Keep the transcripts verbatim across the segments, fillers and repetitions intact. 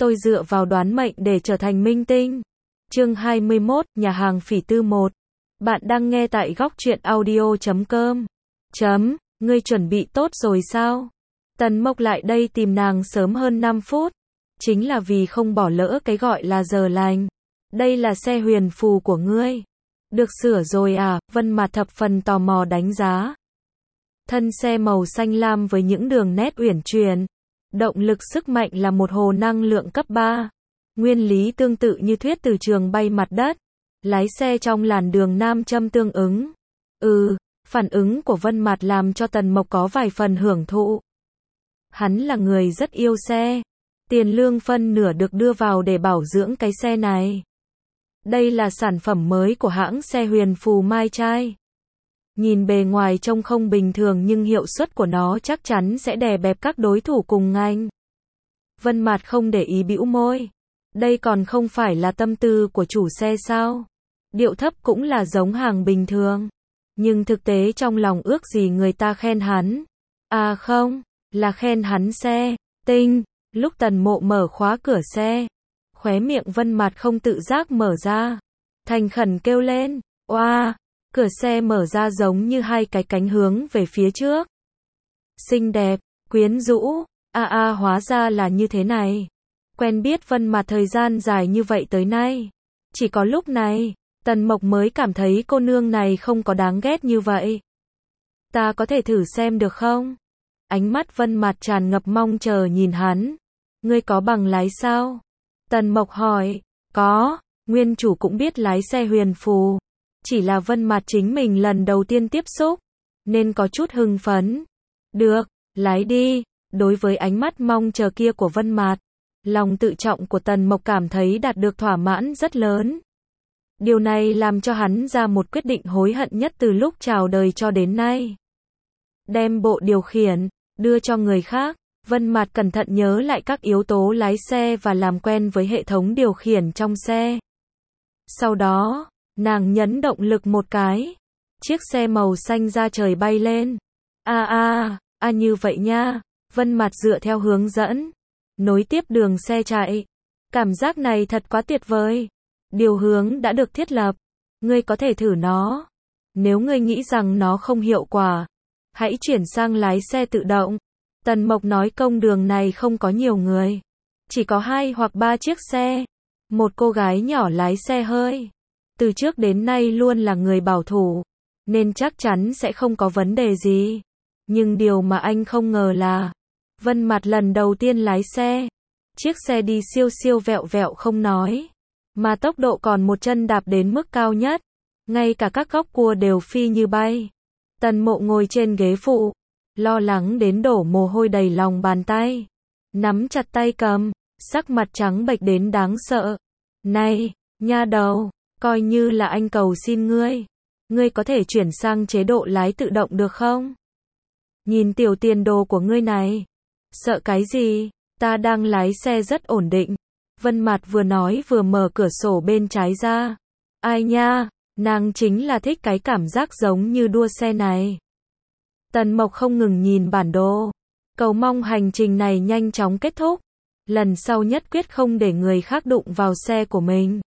tôi dựa vào đoán mệnh để trở thành minh tinh. Chương hai mươi mốt, nhà hàng Phỉ Tư một. Bạn đang nghe tại góc truyện audio chấm com. Chấm, ngươi chuẩn bị tốt rồi sao? Tần Mộc lại đây tìm nàng sớm hơn năm phút. Chính là vì không bỏ lỡ cái gọi là giờ lành. Đây là xe huyền phù của ngươi. Được sửa rồi à? Vân Mạt thập phần tò mò đánh giá. Thân xe màu xanh lam với những đường nét uyển chuyển. Động lực sức mạnh là một hồ năng lượng cấp ba. Nguyên lý tương tự như thuyết từ trường bay mặt đất. Lái xe trong làn đường nam châm tương ứng. Ừ, phản ứng của Vân Mạt làm cho Tần Mộc có vài phần hưởng thụ. Hắn là người rất yêu xe. Tiền lương phân nửa được đưa vào để bảo dưỡng cái xe này. Đây là sản phẩm mới của hãng xe huyền phù Mai Trai. Nhìn bề ngoài trông không bình thường nhưng hiệu suất của nó chắc chắn sẽ đè bẹp các đối thủ cùng ngành. Vân Mạt không để ý bĩu môi. Đây còn không phải là tâm tư của chủ xe sao? Điệu thấp cũng là giống hàng bình thường. Nhưng thực tế trong lòng ước gì người ta khen hắn. À không, là khen hắn xe tinh. Lúc Tần Mộ mở khóa cửa xe, khóe miệng Vân Mạt không tự giác mở ra. Thành khẩn kêu lên, oa, cửa xe mở ra giống như hai cái cánh hướng về phía trước. Xinh đẹp, quyến rũ, a a hóa ra là như thế này. Quen biết Vân Mạt thời gian dài như vậy tới nay. Chỉ có lúc này, Tần Mộc mới cảm thấy cô nương này không có đáng ghét như vậy. Ta có thể thử xem được không? Ánh mắt Vân Mạt tràn ngập mong chờ nhìn hắn. Ngươi có bằng lái sao? Tần Mộc hỏi. Có, nguyên chủ cũng biết lái xe huyền phù. Chỉ là Vân Mạt chính mình lần đầu tiên tiếp xúc, nên có chút hưng phấn. Được, lái đi. Đối với ánh mắt mong chờ kia của Vân Mạt, lòng tự trọng của Tần Mộc cảm thấy đạt được thỏa mãn rất lớn. Điều này làm cho hắn ra một quyết định hối hận nhất từ lúc chào đời cho đến nay. Đem bộ điều khiển đưa cho người khác. Vân Mạt cẩn thận nhớ lại các yếu tố lái xe và làm quen với hệ thống điều khiển trong xe. Sau đó, nàng nhấn động lực một cái. Chiếc xe màu xanh ra trời bay lên. A a, a như vậy nha. Vân Mạt dựa theo hướng dẫn, nối tiếp đường xe chạy. Cảm giác này thật quá tuyệt vời. Điều hướng đã được thiết lập. Ngươi có thể thử nó. Nếu ngươi nghĩ rằng nó không hiệu quả, hãy chuyển sang lái xe tự động. Tần Mộc nói công đường này không có nhiều người. Chỉ có hai hoặc ba chiếc xe. Một cô gái nhỏ lái xe hơi. Từ trước đến nay luôn là người bảo thủ. Nên chắc chắn sẽ không có vấn đề gì. Nhưng điều mà anh không ngờ là Vân Mạt lần đầu tiên lái xe. Chiếc xe đi siêu siêu vẹo vẹo không nói. Mà tốc độ còn một chân đạp đến mức cao nhất. Ngay cả các góc cua đều phi như bay. Tần Mộ ngồi trên ghế phụ. Lo lắng đến đổ mồ hôi đầy lòng bàn tay. Nắm chặt tay cầm. Sắc mặt trắng bệch đến đáng sợ. Này, nha đầu, coi như là anh cầu xin ngươi. Ngươi có thể chuyển sang chế độ lái tự động được không? Nhìn tiểu tiền đồ của ngươi này. Sợ cái gì? Ta đang lái xe rất ổn định. Vân Mạt vừa nói vừa mở cửa sổ bên trái ra. Ai nha, nàng chính là thích cái cảm giác giống như đua xe này. Tần Mộc không ngừng nhìn bản đồ. Cầu mong hành trình này nhanh chóng kết thúc. Lần sau nhất quyết không để người khác đụng vào xe của mình.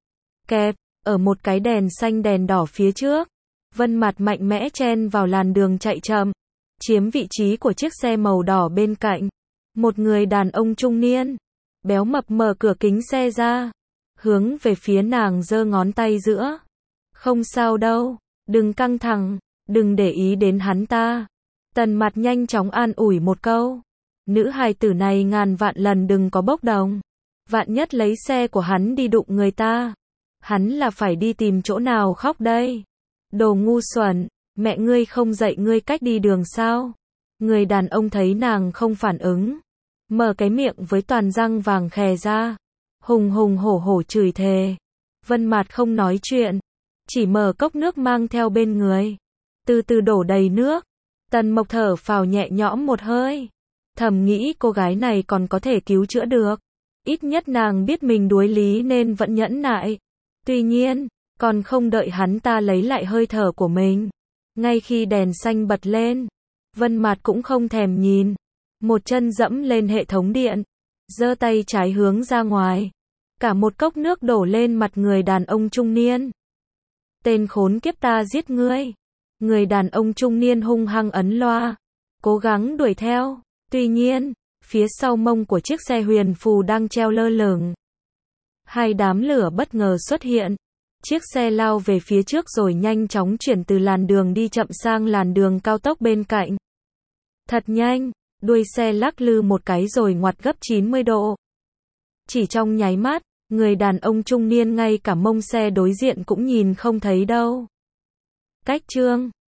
Kẹp, ở một cái đèn xanh đèn đỏ phía trước. Vân Mạt mạnh mẽ chen vào làn đường chạy chậm. Chiếm vị trí của chiếc xe màu đỏ bên cạnh. Một người đàn ông trung niên. Béo mập mở cửa kính xe ra. Hướng về phía nàng giơ ngón tay giữa. Không sao đâu. Đừng căng thẳng. Đừng để ý đến hắn ta. Tần Mạt nhanh chóng an ủi một câu. Nữ hài tử này ngàn vạn lần đừng có bốc đồng. Vạn nhất lấy xe của hắn đi đụng người ta. Hắn là phải đi tìm chỗ nào khóc đây. Đồ ngu xuẩn. Mẹ ngươi không dạy ngươi cách đi đường sao? Người đàn ông thấy nàng không phản ứng. Mở cái miệng với toàn răng vàng khè ra. Hùng hùng hổ hổ chửi thề. Vân Mạt không nói chuyện. Chỉ mở cốc nước mang theo bên người. Từ từ đổ đầy nước. Tần Mộc thở phào nhẹ nhõm một hơi. Thầm nghĩ cô gái này còn có thể cứu chữa được. Ít nhất nàng biết mình đuối lý nên vẫn nhẫn nại. Tuy nhiên, còn không đợi hắn ta lấy lại hơi thở của mình. Ngay khi đèn xanh bật lên, Vân Mạt cũng không thèm nhìn. Một chân dẫm lên hệ thống điện. giơ tay trái hướng ra ngoài. Cả một cốc nước đổ lên mặt người đàn ông trung niên. Tên khốn kiếp, ta giết ngươi. Người đàn ông trung niên hung hăng ấn loa, cố gắng đuổi theo. Tuy nhiên, phía sau mông của chiếc xe huyền phù đang treo lơ lửng, hai đám lửa bất ngờ xuất hiện. Chiếc xe lao về phía trước rồi nhanh chóng chuyển từ làn đường đi chậm sang làn đường cao tốc bên cạnh. Thật nhanh, đuôi xe lắc lư một cái rồi ngoặt gấp chín mươi độ. Chỉ trong nháy mắt, người đàn ông trung niên ngay cả mông xe đối diện cũng nhìn không thấy đâu. Cách chương